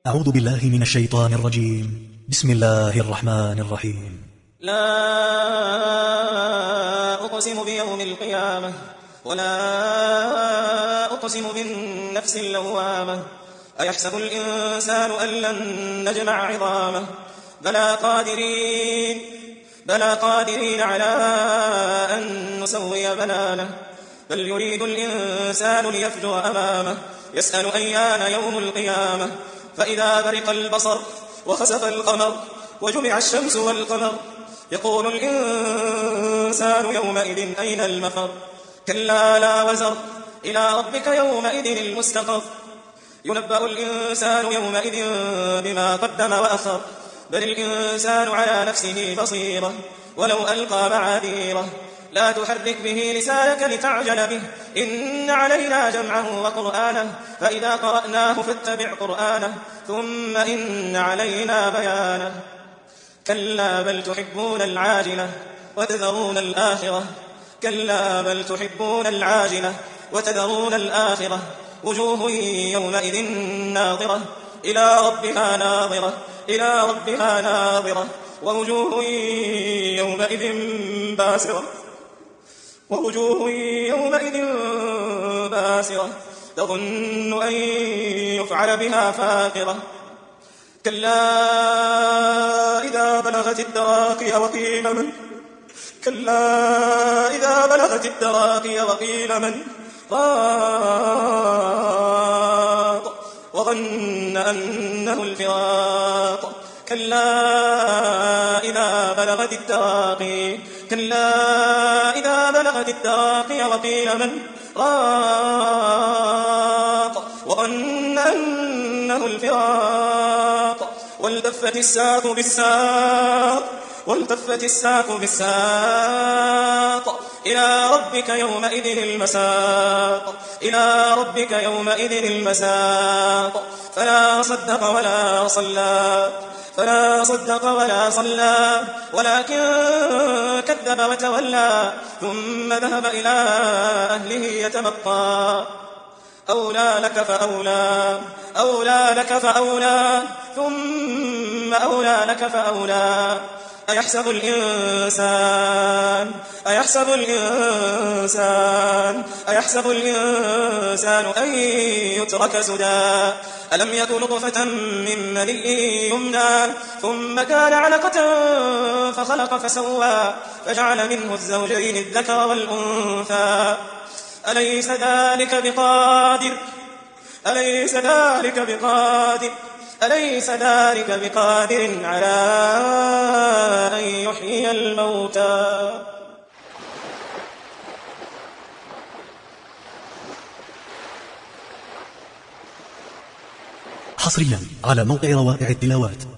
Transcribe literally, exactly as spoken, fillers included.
أعوذ بالله من الشيطان الرجيم. بسم الله الرحمن الرحيم. لا أقسم بيوم القيامة ولا أقسم بالنفس اللوامة. أيحسب الإنسان أن لن نجمع عظامه بلى قادرين بلى قادرين على أن نسوي بنانه. بل يريد الإنسان ليفجر أمامه يسأل أيان يوم القيامة. فإذا برق البصر وخسف القمر وجمع الشمس والقمر يقول الإنسان يومئذ أين المفر. كلا لا وزر إلى ربك يومئذ المستقر. ينبأ الإنسان يومئذ بما قدم وأخر. بل الإنسان على نفسه بصيرة ولو ألقى معاذيره. لا تحرك به لسانك لتعجل به إن علينا جمعه وقرآنه فإذا قرأناه فاتبع قرآنه ثم إن علينا بيانه. كلا بل تحبون العاجلة وتذرون الآخرة. كلا بل تحبون العاجلة وتذرون الآخرة. وجوه يومئذ ناظرة إلى ربها ناظرة إلى ربها ناظرة. ووجوه يومئذ باسرة ووجوه يومئذ باسرة تظن أن يفعل بها فاقرة. كلا إذا بلغت التراقي وقيل من كلا إذا بلغت التراقي وقيل من راق وظن أنه الفراق. كلا إذا بلغت التراقي كلا إذا بلغت التراقي وقيل من راق وظن أنه الفراق. والتفت الساق بالساق والتفت الساق بالساق إلى ربك يومئذ المساق إلى ربك يومئذ المساق. فلا صدق ولا صلى فلا صدق ولا صلى ولكن كذب وتولى ثم ذهب إلى أهله يتمطى. أولى لك فأولى أولى لك فأولى ثم أولى لك فأولى. أيحسب الإنسان أيحسب الإنسان أيحسب الإنسان أن يترك سدى. ألم يك نطفة من مني يمنى ثم كان علقة فخلق فسوى فجعل منه الزوجين الذكر والأنثى. أليس ذلك بقادر أليس ذلك بقادر أليس ذلك بقادر على أن يحيي الموتى. حصريا على موقع روائع التلاوات.